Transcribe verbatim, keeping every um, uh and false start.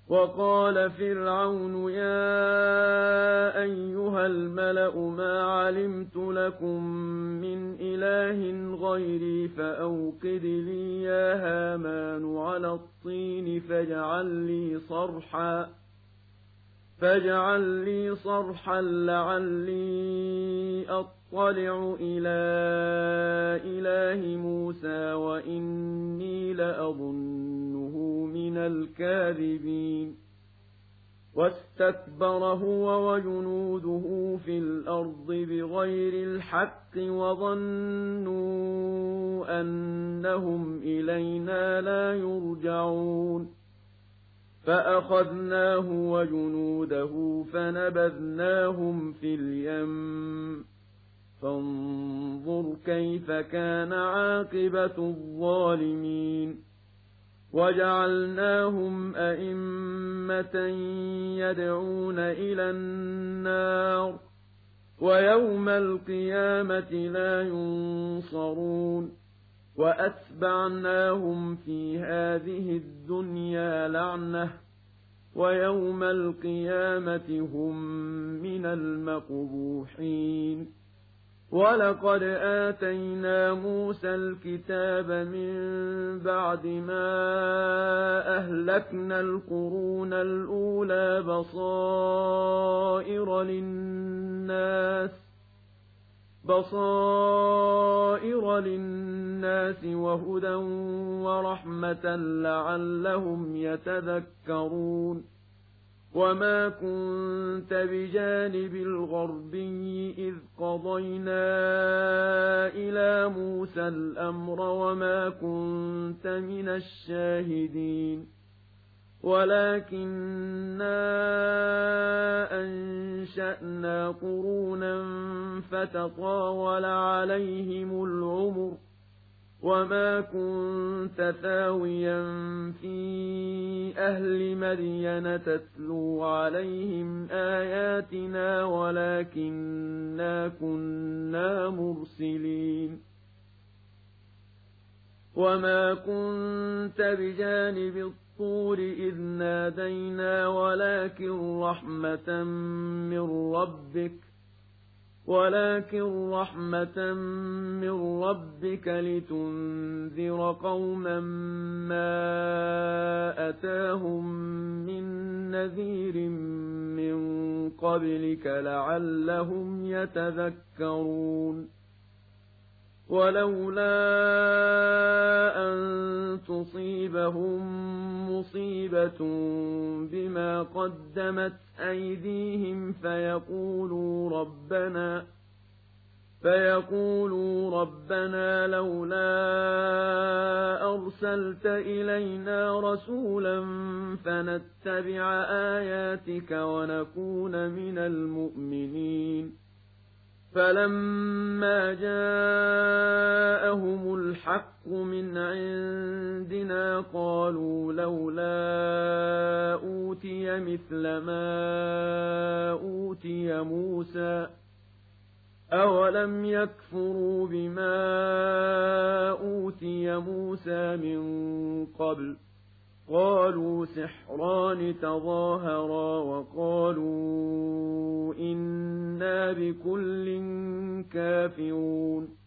وقال فرعون يا أيها الملأ ما علمت لكم من إله غيري فأوقد لي يا هامان على الطين فاجعل لي صرحا فاجعل لي صرحا لعلي أطلع إلى إله موسى وإني لأظنه من الكاذبين واستكبر هو وجنوده في الأرض بغير الحق وظنوا أنهم إلينا لا يرجعون فأخذناه وجنوده فنبذناهم في اليم فانظر كيف كان عاقبة الظالمين وجعلناهم أئمة يدعون إلى النار ويوم القيامة لا ينصرون وأتبعناهم في هذه الدنيا لعنة ويوم القيامة هم من المقبوحين ولقد آتينا موسى الكتاب من بعد ما أهلكنا القرون الأولى بصائر للناس بصائر للناس وهدى ورحمة لعلهم يتذكرون وما كنت بجانب الغربي إذ قضينا إلى موسى الأمر وما كنت من الشاهدين ولكننا أنشأنا قرونا فتطاول عليهم العمر وما كنت ثاويا في أهل مدين تتلو عليهم آياتنا ولكننا كنا مرسلين وما كنت بجانب الطور إذ نادينا ولكن رحمة من ربك ولكن رحمة من ربك لتنذر قوما ما أتاهم من نذير من قبلك لعلهم يتذكرون ولولا أن تصيبهم مصيبة بما قدمت أيديهم فيقولوا ربنا فيقولوا ربنا لولا أرسلت إلينا رسولا فنتبع آياتك ونكون من المؤمنين فلما جاءهم الحق من عندنا قالوا لولا أوتي مثل ما أوتي موسى أولم يكفروا بما أوتي موسى من قبل قالوا سحران تظاهرا وقالوا إنا بكل كافرون